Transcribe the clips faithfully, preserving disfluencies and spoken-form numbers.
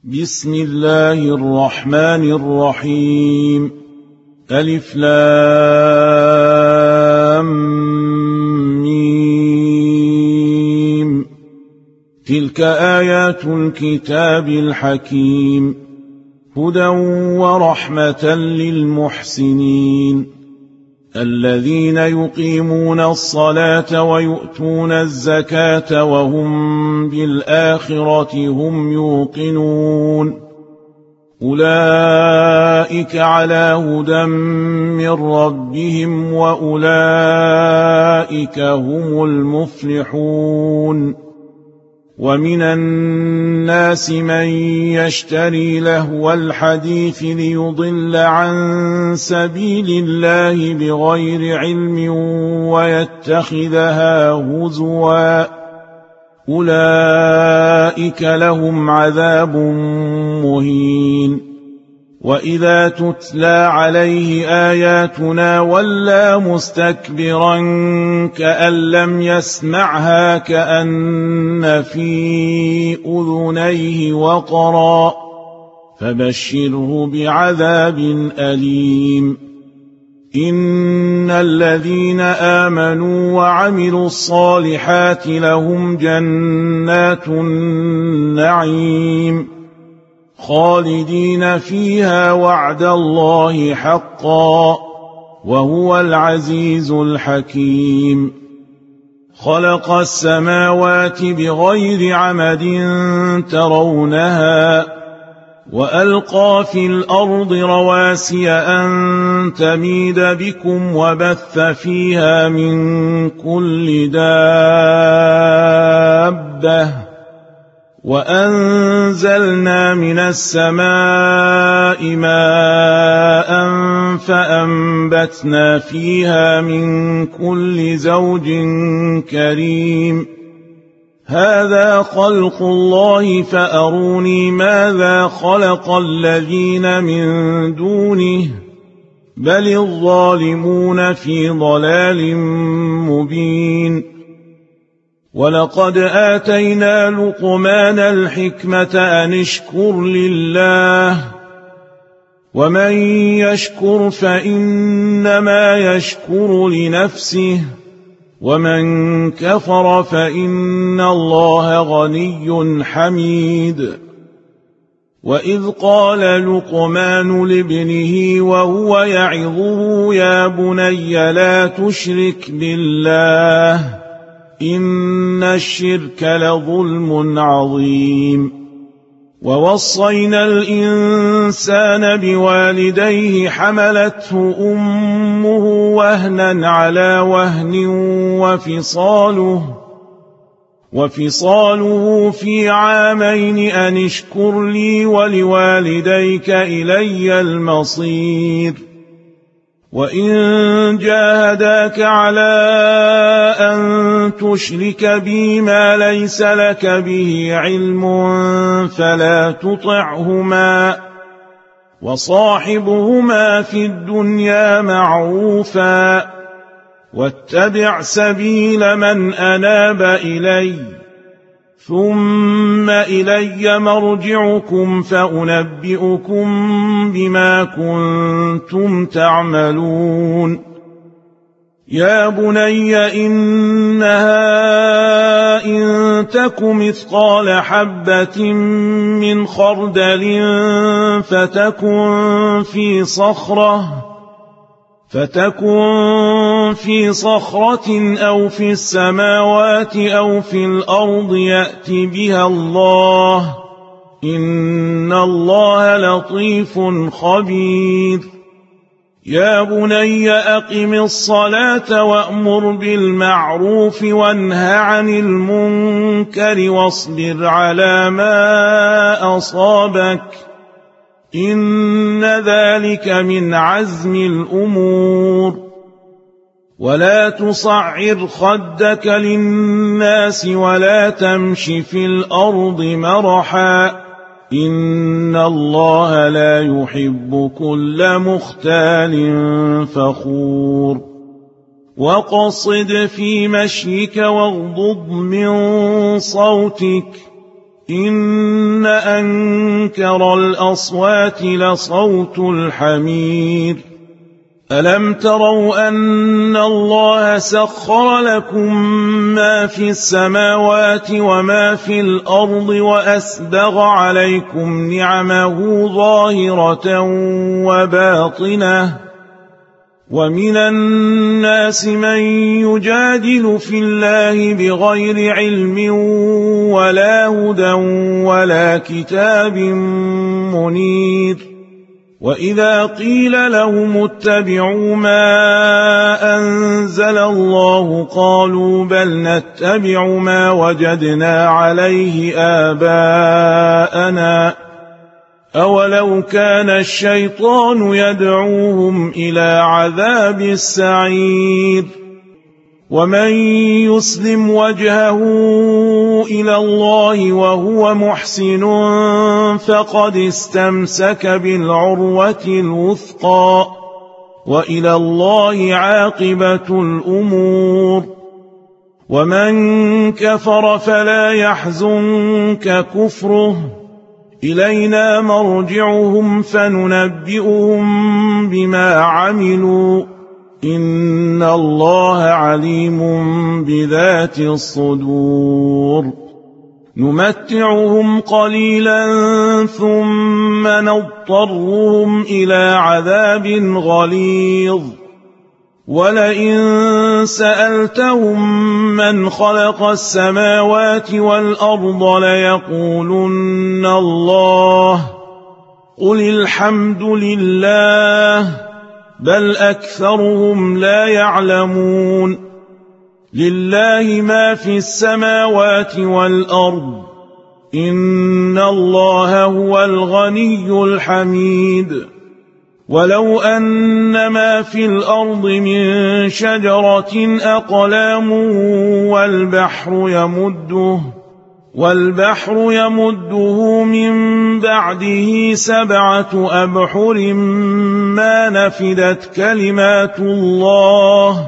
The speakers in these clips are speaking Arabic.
بسم الله الرحمن الرحيم. ألف لام ميم. تلك آيات الكتاب الحكيم، هدى ورحمة للمحسنين الذين يقيمون الصلاة ويؤتون الزكاة وهم بالآخرة هم يوقنون. أولئك على هدى من ربهم وأولئك هم المفلحون. ومن الناس من يشتري لهو الحديث ليضل عن سبيل الله بغير علم ويتخذها هزوا، أولئك لهم عذاب مهين. وإذا تتلى عليه آياتنا ولى مستكبرا كأن لم يسمعها كأن في أذنيه وقرا، فبشره بعذاب أليم. إن الذين آمنوا وعملوا الصالحات لهم جنات النعيم خالدين فيها وعد الله حقا، وهو العزيز الحكيم. خلق السماوات بغير عمد ترونها، وألقى في الأرض رواسي أن تميد بكم وبث فيها من كل دابة، وأنزلنا من السماء ماء فأنبتنا فيها من كل زوج كريم. هذا خلق الله فأروني ماذا خلق الذين من دونه، بل الظالمون في ضلال مبين. ولقد آتينا لقمان الحكمة أن اشكر لله، ومن يشكر فإنما يشكر لنفسه، ومن كفر فإن الله غني حميد. وإذ قال لقمان لابنه وهو يعظه يا بني لا تشرك بالله إن الشرك لظلم عظيم. ووصينا الإنسان بوالديه حملته أمه وهنا على وهن وفصاله وفصاله في عامين أن اشكر لي ولوالديك إلي المصير. وإن جاهداك على أن تشرك بي ما ليس لك به علم فلا تطعهما، وصاحبهما في الدنيا معروفا، واتبع سبيل من أناب إلي، ثم إلي مرجعكم فأنبئكم بما كنتم تعملون. يا بني إنها إن تك مثقال حبة من خردل فتكن في صخرة فتكن في صخرة أو في السماوات أو في الأرض يأت بها الله، إن الله لطيف خبير. يا بني أقم الصلاة وأمر بالمعروف وانه عن المنكر واصبر على ما أصابك، إن ذلك من عزم الأمور. ولا تصعر خدك للناس ولا تمش في الأرض مرحا، إن الله لا يحب كل مختال فخور. واقصد في مشيك واغضض من صوتك، إن أنكر الأصوات لصوت الحمير ألم تروا أن الله سخر لكم ما في السماوات وما في الأرض وأسبغ عليكم نعمه ظاهرة وباطنة ومن الناس من يجادل في الله بغير علم ولا هدى ولا كتاب منير وإذا قيل لهم اتبعوا ما أنزل الله قالوا بل نتبع ما وجدنا عليه آباءنا أولو كان الشيطان يدعوهم إلى عذاب السعير ومن يسلم وجهه إلى الله وهو محسن فقد استمسك بالعروة الوثقى وإلى الله عاقبة الأمور ومن كفر فلا يحزنك كفره إلينا مرجعهم فننبئهم بما عملوا إن الله عليم بذات الصدور نمتعهم قليلا ثم نضطرهم إلى عذاب غليظ ولئن سألتهم من خلق السماوات والأرض ليقولن الله قل الحمد لله بل أكثرهم لا يعلمون لله ما في السماوات والأرض إن الله هو الغني الحميد ولو أن ما في الأرض من شجرة أقلام والبحر يمده والبحر يمده من بعده سبعة أبحر ما نفدت كلمات الله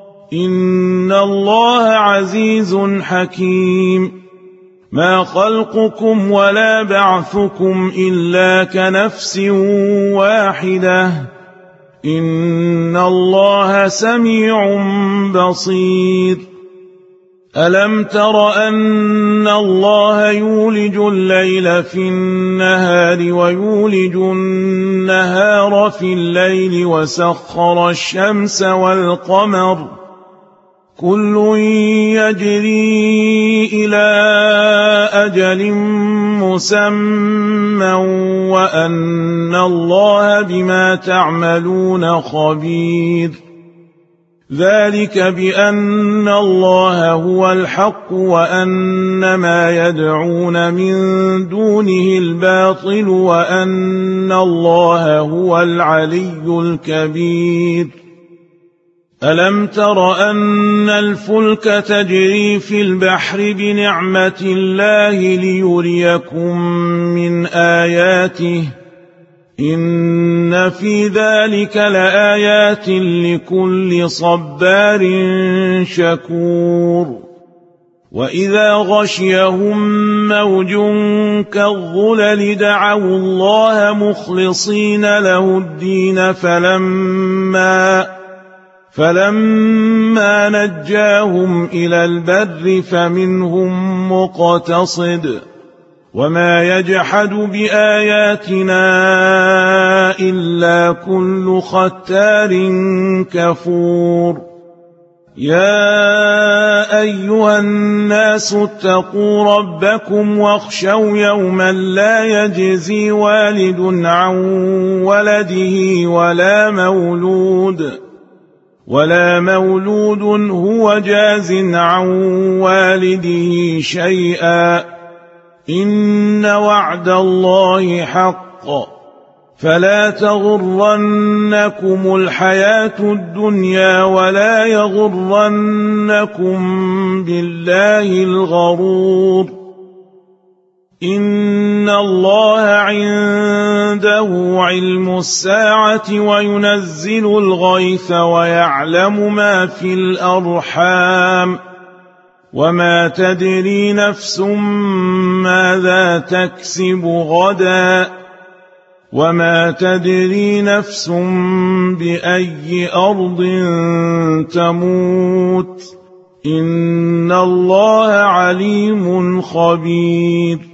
إن الله عزيز حكيم ما خلقكم ولا بعثكم إلا كنفس واحدة إن الله سميع بصير ألم تر أن الله يولج الليل في النهار ويولج النهار في الليل وسخر الشمس والقمر كل يجري إلى أجل مسمى وأن الله بما تعملون خبير ذلك بأن الله هو الحق وأن ما يدعون من دونه الباطل وأن الله هو العلي الكبير ألم تر أن الفلك تجري في البحر بنعمة الله ليريكم من آياته إن في ذلك لآيات لكل صبار شكور وإذا غشيهم موج كالظلل دعوا الله مخلصين له الدين فلما فلما نجاهم إلى البر فمنهم مقتصد وما يجحد بآياتنا إلا كل ختار كفور يا أيها الناس اتقوا ربكم واخشوا يوما لا يجزي والد عن ولده ولا مولود ولا مولود هو جاز عن والده شيئا إن وعد الله حق فلا تغرنكم الحياة الدنيا ولا يغرنكم بالله الغرور إن الله عنده علم الساعة وينزل الغيث ويعلم ما في الأرحام وما تدري نفس ماذا تكسب غدا وما تدري نفس بأي أرض تموت إن الله عليم خبير